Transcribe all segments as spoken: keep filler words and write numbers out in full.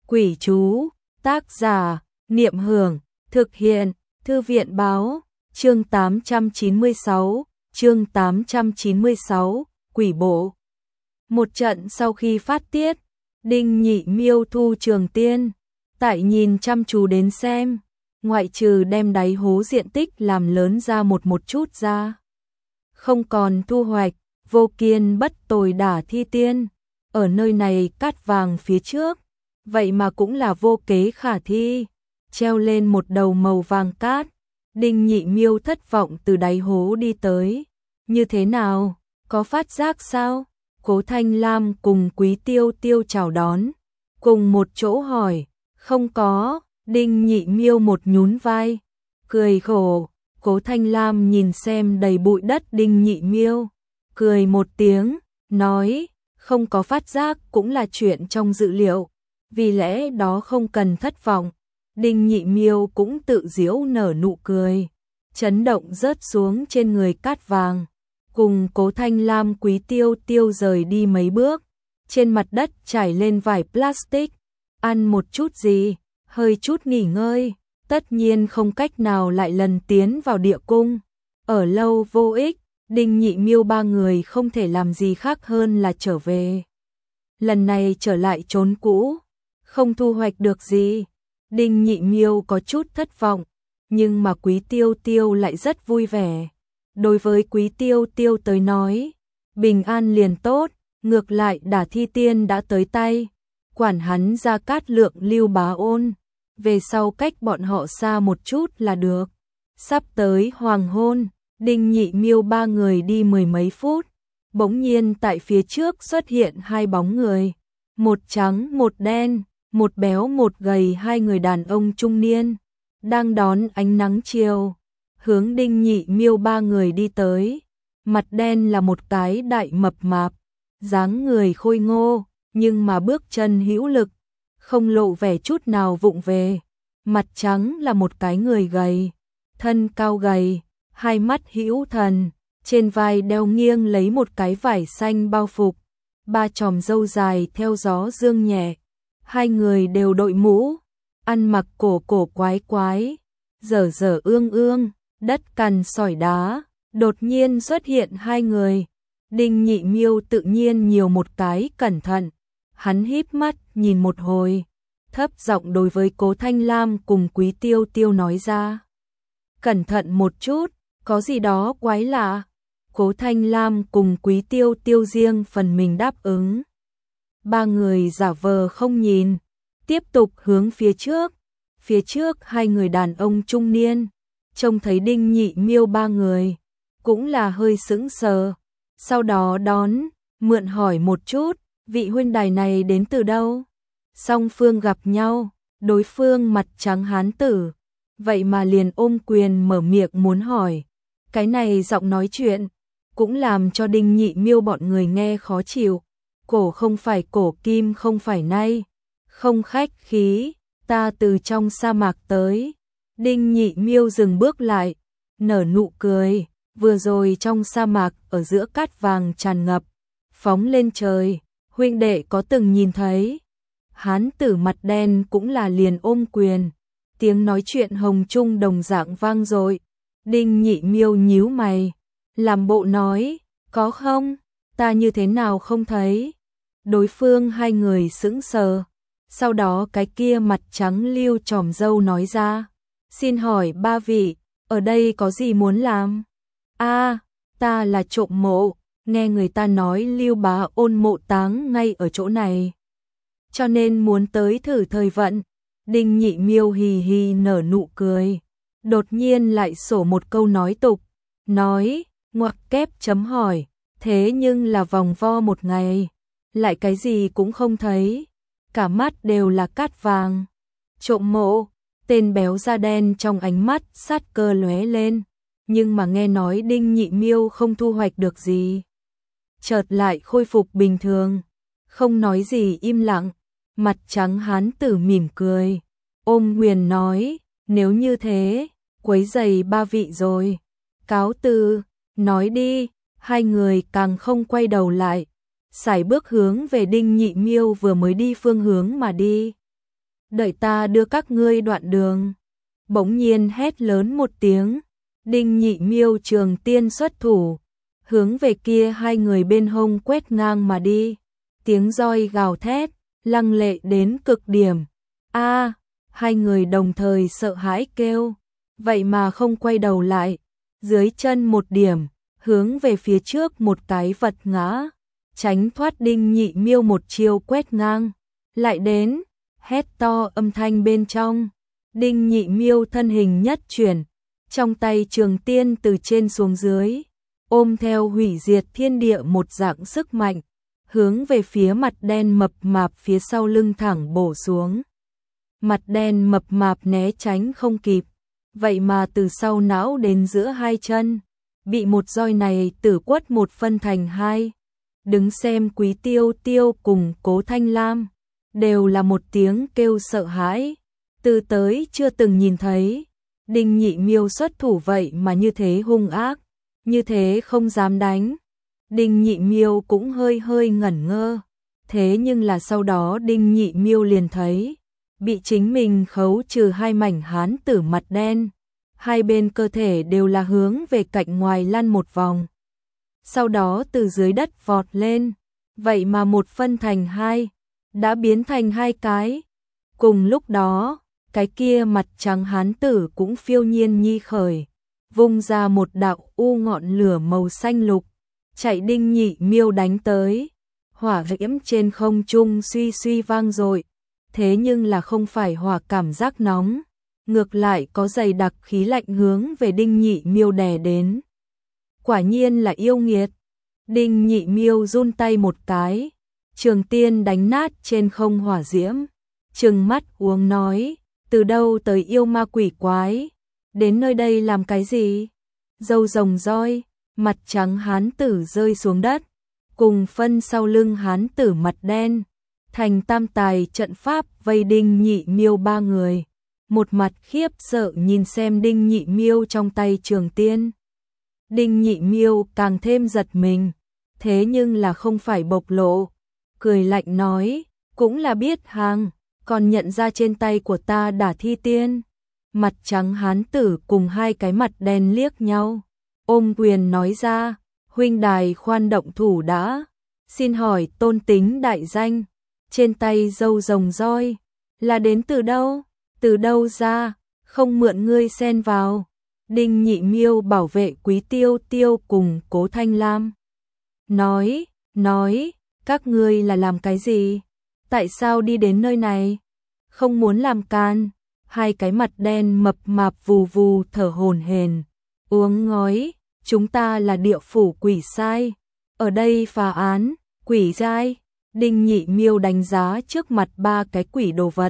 Quỷ chú, tác giả, Niệm Hưởng, thực hiện, Thư viện báo, chương tám trăm chín mươi sáu, chương tám trăm chín mươi sáu, quỷ bộ. Một trận sau khi phát tiết, Đinh Nhị Miêu thu trường tiên, tại nhìn chăm chú đến xem, ngoại trừ đem đáy hố diện tích làm lớn ra một một chút ra. Không còn thu hoạch, vô kiên bất tồi đả thi tiên, ở nơi này cát vàng phía trước, vậy mà cũng là vô kế khả thi, treo lên một đầu màu vàng cát. Đinh Nhị Miêu thất vọng từ đáy hố đi tới. Như thế nào? Có phát giác sao? Cố Thanh Lam cùng Quý Tiêu Tiêu chào đón, cùng một chỗ hỏi. Không có. Đinh Nhị Miêu một nhún vai, cười khổ. Cố Thanh Lam nhìn xem đầy bụi đất Đinh Nhị Miêu, cười một tiếng, nói, không có phát giác cũng là chuyện trong dự liệu, vì lẽ đó không cần thất vọng. Đinh Nhị Miêu cũng tự giễu nở nụ cười, chấn động rớt xuống trên người cát vàng, cùng Cố Thanh Lam Quý Tiêu Tiêu rời đi mấy bước, trên mặt đất trải lên vải plastic, ăn một chút gì, hơi chút nghỉ ngơi, tất nhiên không cách nào lại lần tiến vào địa cung, ở lâu vô ích. Đinh Nhị Miêu ba người không thể làm gì khác hơn là trở về. Lần này trở lại chốn cũ, không thu hoạch được gì. Đinh Nhị Miêu có chút thất vọng, nhưng mà Quý Tiêu Tiêu lại rất vui vẻ. Đối với Quý Tiêu Tiêu tới nói, bình an liền tốt, ngược lại đả thi tiên đã tới tay, quản hắn Gia Cát Lượng Lưu Bá Ôn, về sau cách bọn họ xa một chút là được. Sắp tới hoàng hôn, Đinh Nhị Miêu ba người đi mười mấy phút, bỗng nhiên tại phía trước xuất hiện hai bóng người, một trắng một đen, một béo một gầy, hai người đàn ông trung niên, đang đón ánh nắng chiều, hướng Đinh Nhị Miêu ba người đi tới. Mặt đen là một cái đại mập mạp, dáng người khôi ngô, nhưng mà bước chân hữu lực, không lộ vẻ chút nào vụng về. Mặt trắng là một cái người gầy, thân cao gầy, hai mắt hữu thần, trên vai đeo nghiêng lấy một cái vải xanh bao phục, ba chòm râu dài theo gió dương nhẹ. Hai người đều đội mũ, ăn mặc cổ cổ quái quái, dở dở ương ương, đất cằn sỏi đá, đột nhiên xuất hiện hai người. Đinh Nhị Miêu tự nhiên nhiều một cái cẩn thận, hắn híp mắt nhìn một hồi, thấp giọng đối với Cố Thanh Lam cùng Quý Tiêu Tiêu nói ra. Cẩn thận một chút, có gì đó quái lạ. Cố Thanh Lam cùng Quý Tiêu Tiêu riêng phần mình đáp ứng. Ba người giả vờ không nhìn, tiếp tục hướng phía trước. Phía trước hai người đàn ông trung niên, trông thấy Đinh Nhị Miêu ba người, cũng là hơi sững sờ. Sau đó đón, mượn hỏi một chút, vị huynh đài này đến từ đâu? Song phương gặp nhau, đối phương mặt trắng hán tử, vậy mà liền ôm quyền mở miệng muốn hỏi. Cái này giọng nói chuyện, cũng làm cho Đinh Nhị Miêu bọn người nghe khó chịu. Cổ không phải cổ, kim không phải nay, không khách khí, ta từ trong sa mạc tới. Đinh Nhị Miêu dừng bước lại, nở nụ cười, vừa rồi trong sa mạc ở giữa cát vàng tràn ngập, phóng lên trời, huynh đệ có từng nhìn thấy? Hán tử mặt đen cũng là liền ôm quyền, tiếng nói chuyện hồng trung đồng dạng vang dội. Đinh Nhị Miêu nhíu mày, làm bộ nói, có không? Ta như thế nào không thấy? Đối phương hai người sững sờ, sau đó cái kia mặt trắng lưu chòm râu nói ra, xin hỏi ba vị, ở đây có gì muốn làm? A, ta là trộm mộ, nghe người ta nói Lưu Bá Ôn mộ táng ngay ở chỗ này, cho nên muốn tới thử thời vận. Đinh Nhị Miêu hì hì nở nụ cười, đột nhiên lại sổ một câu nói tục, nói, ngoặc kép chấm hỏi, thế nhưng là vòng vo một ngày, lại cái gì cũng không thấy, cả mắt đều là cát vàng. Trộm mộ, tên béo da đen trong ánh mắt sát cơ lóe lên, nhưng mà nghe nói Đinh Nhị Miêu không thu hoạch được gì, chợt lại khôi phục bình thường, không nói gì im lặng. Mặt trắng hán tử mỉm cười, ôm quyền nói, nếu như thế, quấy rầy ba vị rồi, cáo từ, nói đi. Hai người càng không quay đầu lại, sải bước hướng về Đinh Nhị Miêu vừa mới đi phương hướng mà đi. đợi ta đưa các ngươi đoạn đường. Bỗng nhiên hét lớn một tiếng, Đinh Nhị Miêu trường tiên xuất thủ, hướng về kia hai người bên hông quét ngang mà đi. Tiếng roi gào thét, lăng lệ đến cực điểm. A, hai người đồng thời sợ hãi kêu, vậy mà không quay đầu lại, dưới chân một điểm, hướng về phía trước một cái vật ngã, tránh thoát Đinh Nhị Miêu một chiêu quét ngang. Lại đến, hét to âm thanh bên trong. Đinh Nhị Miêu thân hình nhất chuyển, trong tay trường tiên từ trên xuống dưới, ôm theo hủy diệt thiên địa một dạng sức mạnh, hướng về phía mặt đen mập mạp phía sau lưng thẳng bổ xuống. Mặt đen mập mạp né tránh không kịp, vậy mà từ sau não đến giữa hai chân, bị một roi này tử quất một phân thành hai. Đứng xem Quý Tiêu Tiêu cùng Cố Thanh Lam, đều là một tiếng kêu sợ hãi, từ tới chưa từng nhìn thấy. Đinh Nhị Miêu xuất thủ vậy mà như thế hung ác, như thế không dám đánh. Đinh Nhị Miêu cũng hơi hơi ngẩn ngơ, thế nhưng là sau đó Đinh Nhị Miêu liền thấy, bị chính mình khấu trừ hai mảnh hán tử mặt đen, hai bên cơ thể đều là hướng về cạnh ngoài lăn một vòng. Sau đó từ dưới đất vọt lên, vậy mà một phân thành hai, đã biến thành hai cái. Cùng lúc đó, cái kia mặt trắng hán tử cũng phiêu nhiên nhi khởi, vung ra một đạo u ngọn lửa màu xanh lục, chạy Đinh Nhị Miêu đánh tới. Hỏa diễm trên không trung suy suy vang dội, thế nhưng là không phải hỏa cảm giác nóng, ngược lại có dày đặc khí lạnh hướng về Đinh Nhị Miêu đè đến. Quả nhiên là yêu nghiệt. Đinh Nhị Miêu run tay một cái, trường tiên đánh nát trên không hỏa diễm, trừng mắt uống nói, từ đâu tới yêu ma quỷ quái, đến nơi đây làm cái gì? Râu rồng roi, mặt trắng hán tử rơi xuống đất, cùng phân sau lưng hán tử mặt đen, thành tam tài trận pháp vây Đinh Nhị Miêu ba người, một mặt khiếp sợ nhìn xem Đinh Nhị Miêu trong tay trường tiên. Đinh Nhị Miêu càng thêm giật mình, thế nhưng là không phải bộc lộ, cười lạnh nói, cũng là biết hàng, còn nhận ra trên tay của ta đả thi tiên. Mặt trắng hán tử cùng hai cái mặt đen liếc nhau, ôm quyền nói ra, huynh đài khoan động thủ đã, xin hỏi tôn tính đại danh, trên tay râu rồng roi, là đến từ đâu, từ đâu ra, không mượn ngươi xen vào. Đinh Nhị Miêu bảo vệ Quý Tiêu Tiêu cùng Cố Thanh Lam. Nói, nói, các ngươi là làm cái gì? Tại sao đi đến nơi này? Không muốn làm can. Hai cái mặt đen mập mạp vù vù thở hổn hển, uống ngói, chúng ta là địa phủ quỷ sai, ở đây phá án, quỷ giai. Đinh Nhị Miêu đánh giá trước mặt ba cái quỷ đồ vật.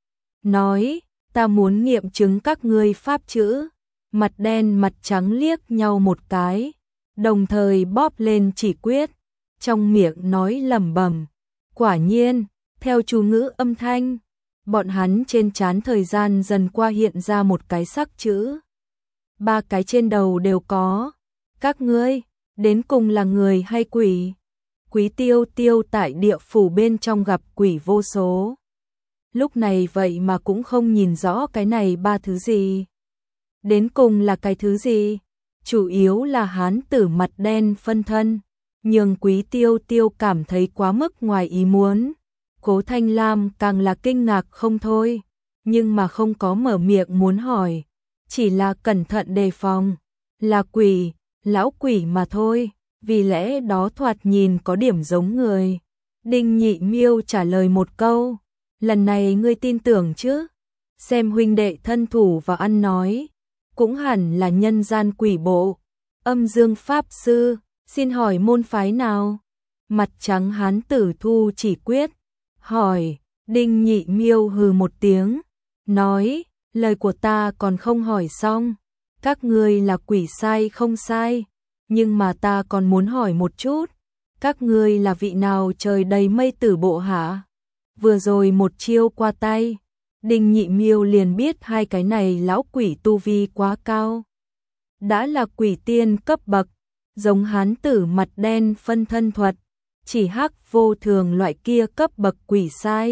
Nói, ta muốn nghiệm chứng các ngươi pháp chữ. Mặt đen mặt trắng liếc nhau một cái, đồng thời bóp lên chỉ quyết, trong miệng nói lẩm bẩm. Quả nhiên, theo chú ngữ âm thanh, bọn hắn trên trán thời gian dần qua hiện ra một cái sắc chữ. Ba cái trên đầu đều có. Các ngươi, đến cùng là người hay quỷ? Quý Tiêu Tiêu tại địa phủ bên trong gặp quỷ vô số. Lúc này vậy mà cũng không nhìn rõ cái này ba thứ gì. Đến cùng là cái thứ gì? Chủ yếu là hán tử mặt đen phân thân, nhưng Quý Tiêu Tiêu cảm thấy quá mức ngoài ý muốn. Cố Thanh Lam càng là kinh ngạc không thôi, nhưng mà không có mở miệng muốn hỏi, chỉ là cẩn thận đề phòng, là quỷ, lão quỷ mà thôi, vì lẽ đó thoạt nhìn có điểm giống người. Đinh Nhị Miêu trả lời một câu, lần này ngươi tin tưởng chứ? Xem huynh đệ thân thủ và ăn nói, cũng hẳn là nhân gian quỷ bộ, âm dương pháp sư, xin hỏi môn phái nào? Mặt trắng hán tử thu chỉ quyết, hỏi. Đinh Nhị Miêu hừ một tiếng, nói, lời của ta còn không hỏi xong, các ngươi là quỷ sai không sai, nhưng mà ta còn muốn hỏi một chút, các ngươi là vị nào trời đầy mây tử bộ hả? Vừa rồi một chiêu qua tay, Đinh Nhị Miêu liền biết hai cái này lão quỷ tu vi quá cao, đã là quỷ tiên cấp bậc, giống hán tử mặt đen phân thân thuật, chỉ hắc vô thường loại kia cấp bậc quỷ sai,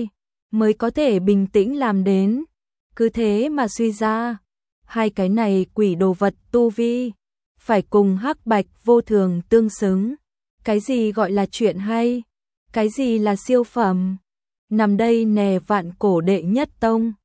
mới có thể bình tĩnh làm đến. Cứ thế mà suy ra, hai cái này quỷ đồ vật tu vi, phải cùng hắc bạch vô thường tương xứng. Cái gì gọi là chuyện hay? Cái gì là siêu phẩm? Nằm đây nè vạn cổ đệ nhất tông.